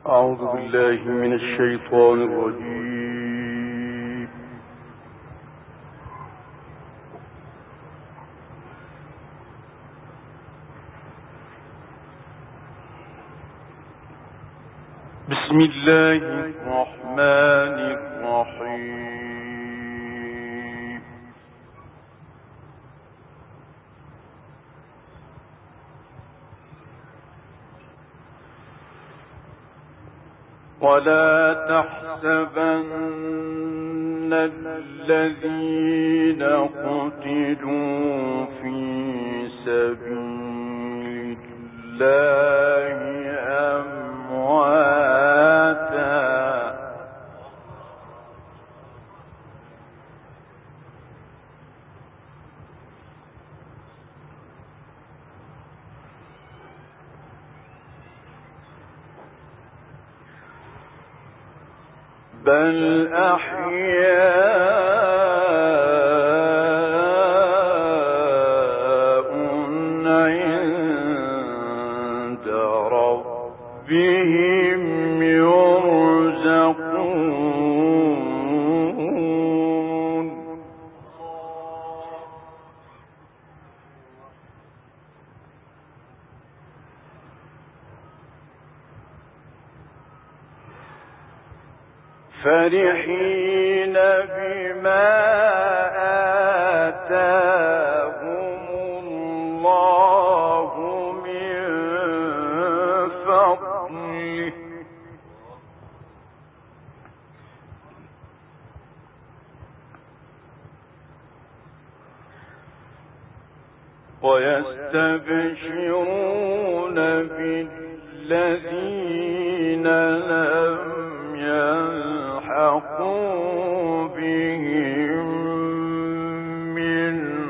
أعوذ بالله من الشيطان الرجيم. بسم الله الرحمن الرحيم. ولا تحسبن الذين قتلوا في سبيل الله أمواتا بل أحياء عند ربهم يرزقون فرحين بما آتاهم الله من فضله ويستبشرون بالذين لم يلحقوا بهم من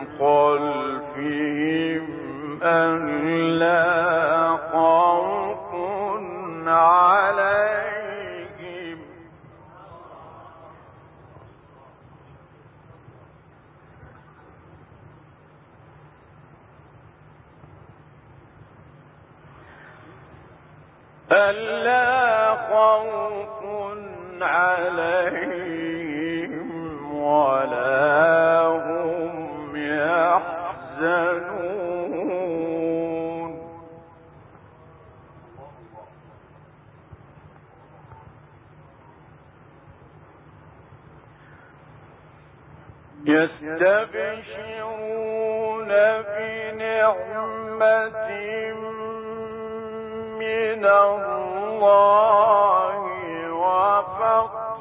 خلفهم ألا خوف عليهم ولا هم يحزنون يستبشرون بنعمة من الله وفضل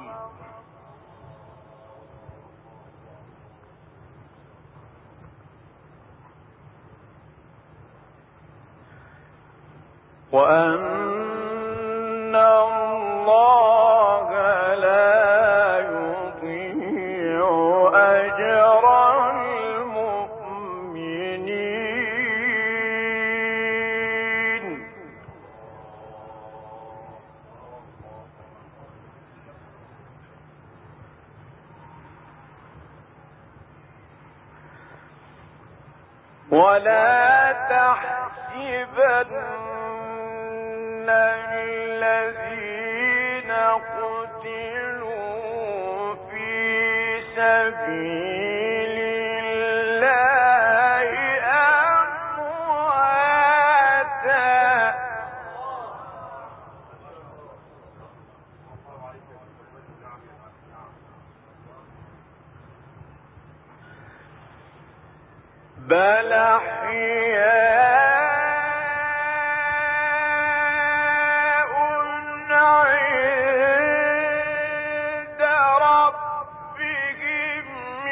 وأن الله لا يضيع أجر المؤمنين ولا تحسبن الذين قتلوا في سبيل الله أمواتا بل أحياء عند ربهم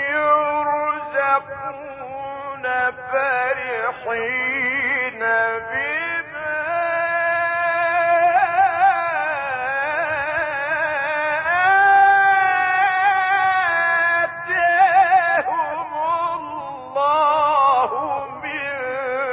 يرزقون فرحين بما آتاهم الله من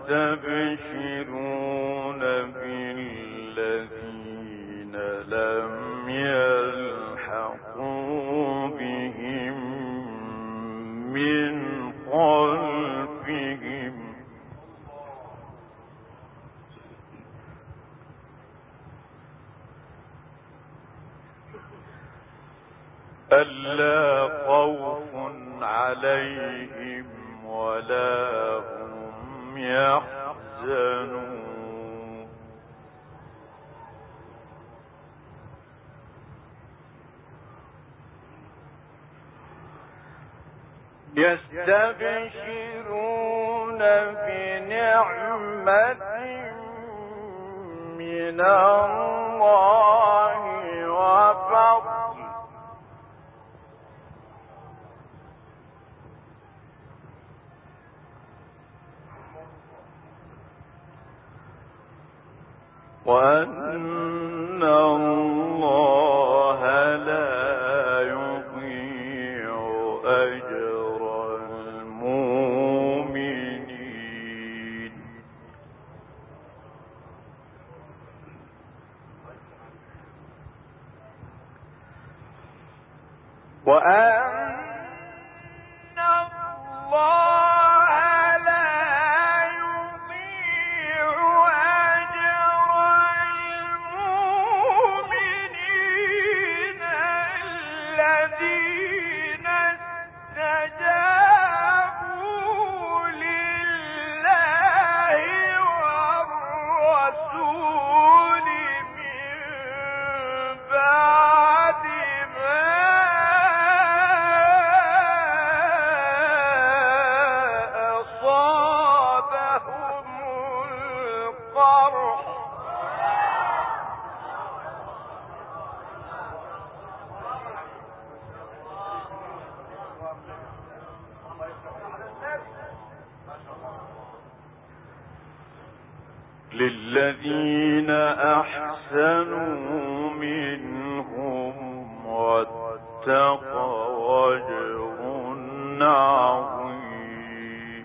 يستبشرون بالذين لم يلحقوا بهم من خلفهم ألا خوف عليهم ولا هم يحزنون يستبشرون بنعمة من الله وفضل وأن الله لا يضيع أجر المؤمنين وأن الله لا يضيع أجر المؤمنين الذين استجابوا لله والرسول من بعد للذين أحسنوا منهم واتقوا أجر عظيم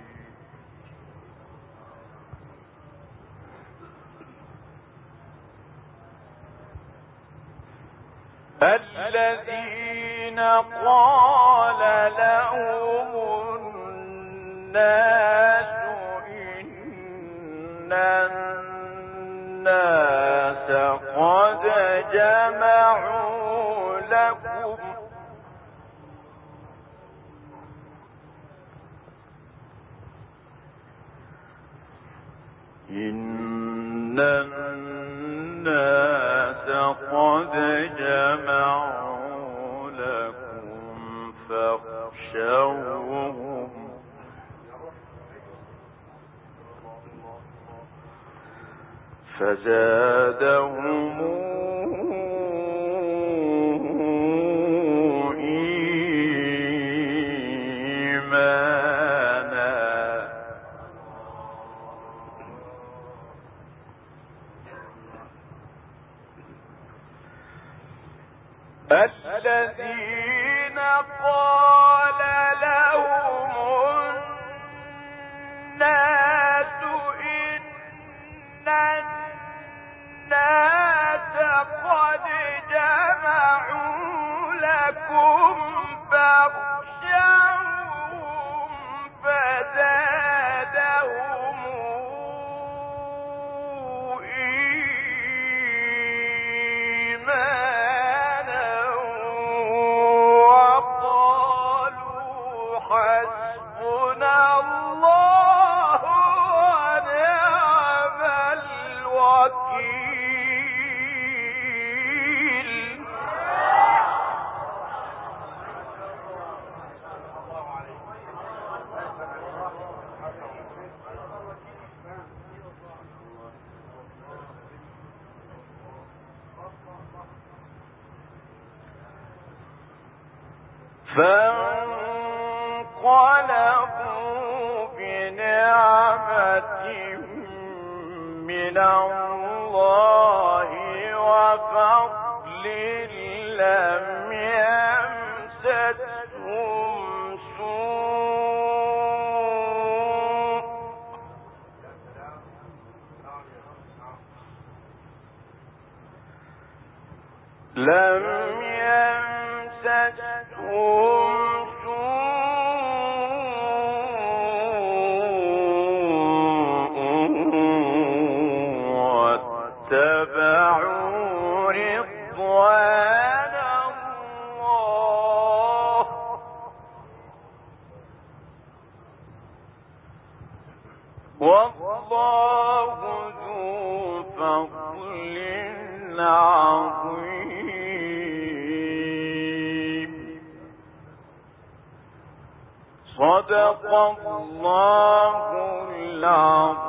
الذين قال لهم الناس إن الناس قد جمعوا لكم إن الناس قد جمعوا لكم فاخشوهم فزادهم إيمانا الذين قال لهم الناس إن الناس قد جمعوا لكم فاخشوهم فزادهم إيمانا وقالوا حسبنا الله ونعم الوكيل فانقلبوا بنعمة من الله وفضل لم يمسسهم سوء لم يمسسهم سوء واتبعوا رضوان الله والله ذو فضل عظيم. صدق الله العظيم.